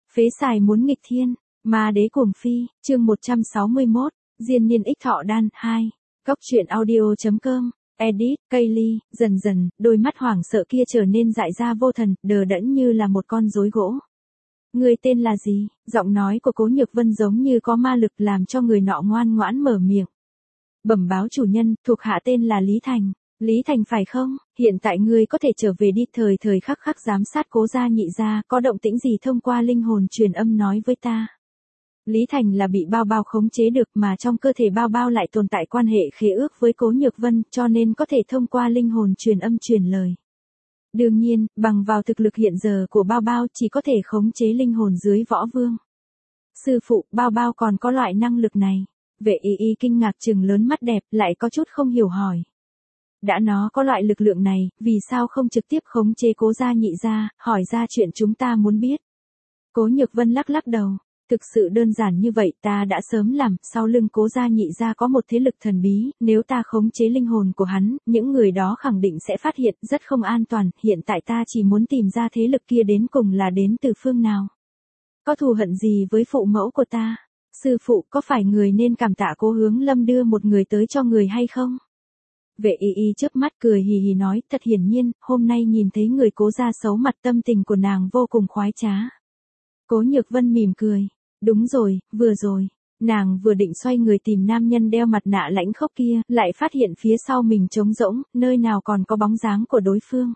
Phế xài muốn nghịch thiên, ma đế cuồng phi, chương 161, diên niên ích thọ đan 2. Góc truyện audio.com, edit, Kaylee, dần dần, đôi mắt hoảng sợ kia trở nên dại ra vô thần, đờ đẫn như là một con rối gỗ. Người tên là gì? Giọng nói của Cố Nhược Vân giống như có ma lực làm cho người nọ ngoan ngoãn mở miệng. Bẩm báo chủ nhân, thuộc hạ tên là Lý Thành. Lý Thành phải không? Hiện tại ngươi có thể trở về đi, thời thời khắc khắc giám sát Cố gia nhị gia, có động tĩnh gì thông qua linh hồn truyền âm nói với ta. Lý Thành là bị Bao Bao khống chế được mà trong cơ thể Bao Bao lại tồn tại quan hệ khế ước với Cố Nhược Vân, cho nên có thể thông qua linh hồn truyền âm truyền lời. Đương nhiên, bằng vào thực lực hiện giờ của Bao Bao chỉ có thể khống chế linh hồn dưới võ vương. Sư phụ, Bao Bao còn có loại năng lực này. Vệ y y kinh ngạc trừng lớn mắt đẹp, lại có chút không hiểu hỏi. Đã nó có loại lực lượng này, vì sao không trực tiếp khống chế Cố gia nhị gia, hỏi ra chuyện chúng ta muốn biết. Cố Nhược Vân lắc lắc đầu. Thực sự đơn giản như vậy, ta đã sớm làm, sau lưng Cố gia nhị gia có một thế lực thần bí, nếu ta khống chế linh hồn của hắn, những người đó khẳng định sẽ phát hiện rất không an toàn, hiện tại ta chỉ muốn tìm ra thế lực kia đến cùng là đến từ phương nào. Có thù hận gì với phụ mẫu của ta? Sư phụ, có phải người nên cảm tạ Cố Hướng Lâm đưa một người tới cho người hay không? Vệ y y chớp mắt cười hì hì nói, thật hiển nhiên, hôm nay nhìn thấy người Cố gia xấu mặt, tâm tình của nàng vô cùng khoái trá. Cố Nhược Vân mỉm cười. Đúng rồi, vừa rồi, nàng vừa định xoay người tìm nam nhân đeo mặt nạ lãnh khốc kia, lại phát hiện phía sau mình trống rỗng, nơi nào còn có bóng dáng của đối phương.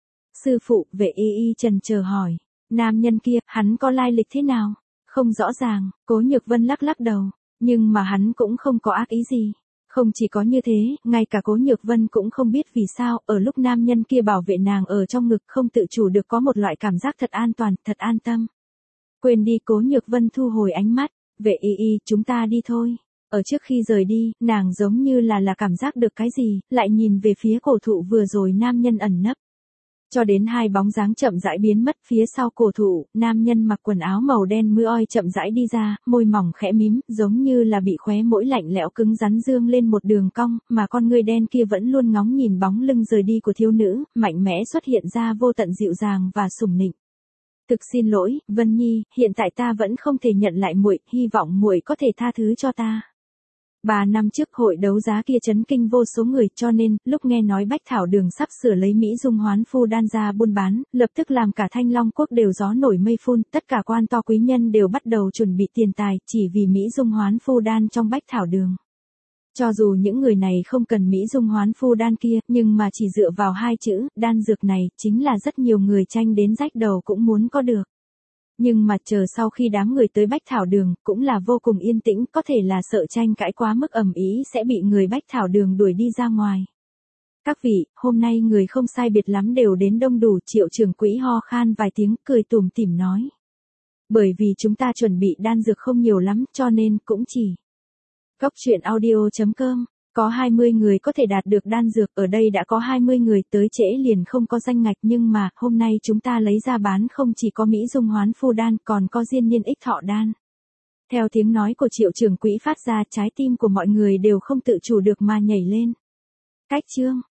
Sư phụ, vệ y y trần chờ hỏi, nam nhân kia, hắn có lai lịch thế nào? Không rõ ràng, Cố Nhược Vân lắc lắc đầu, nhưng mà hắn cũng không có ác ý gì. Không chỉ có như thế, ngay cả Cố Nhược Vân cũng không biết vì sao, ở lúc nam nhân kia bảo vệ nàng ở trong ngực không tự chủ được có một loại cảm giác thật an toàn, thật an tâm. Quên đi, Cố Nhược Vân thu hồi ánh mắt, vệ y y, chúng ta đi thôi. Ở trước khi rời đi, nàng giống như là cảm giác được cái gì, lại nhìn về phía cổ thụ vừa rồi nam nhân ẩn nấp. Cho đến hai bóng dáng chậm rãi biến mất phía sau cổ thụ, nam nhân mặc quần áo màu đen mưa oi chậm rãi đi ra, môi mỏng khẽ mím, giống như là bị khóe mũi lạnh lẽo cứng rắn dương lên một đường cong, mà con người đen kia vẫn luôn ngóng nhìn bóng lưng rời đi của thiếu nữ, mạnh mẽ xuất hiện ra vô tận dịu dàng và sủng nịnh. Thực xin lỗi, Vân Nhi, hiện tại ta vẫn không thể nhận lại muội, hy vọng muội có thể tha thứ cho ta. 3 năm trước hội đấu giá kia chấn kinh vô số người, cho nên, lúc nghe nói Bách Thảo Đường sắp sửa lấy Mỹ Dung Hoán Phu Đan ra buôn bán, lập tức làm cả Thanh Long Quốc đều gió nổi mây phun, tất cả quan to quý nhân đều bắt đầu chuẩn bị tiền tài, chỉ vì Mỹ Dung Hoán Phu Đan trong Bách Thảo Đường. Cho dù những người này không cần Mỹ Dung Hoán Phu Đan kia, nhưng mà chỉ dựa vào hai chữ, đan dược này, chính là rất nhiều người tranh đến rách đầu cũng muốn có được. Nhưng mà chờ sau khi đám người tới Bách Thảo Đường, cũng là vô cùng yên tĩnh, có thể là sợ tranh cãi quá mức ầm ĩ sẽ bị người Bách Thảo Đường đuổi đi ra ngoài. Các vị, hôm nay người không sai biệt lắm đều đến đông đủ, Triệu trưởng quỹ ho khan vài tiếng, cười tủm tỉm nói. Bởi vì chúng ta chuẩn bị đan dược không nhiều lắm, cho nên cũng chỉ. Góc truyện audio.com, có 20 người có thể đạt được đan dược, ở đây đã có 20 người, tới trễ liền không có danh ngạch, nhưng mà, hôm nay chúng ta lấy ra bán không chỉ có Mỹ Dung Hoán Phu Đan, còn có diên niên ích thọ đan. Theo tiếng nói của Triệu trưởng quỹ phát ra, trái tim của mọi người đều không tự chủ được mà nhảy lên. Cách chương.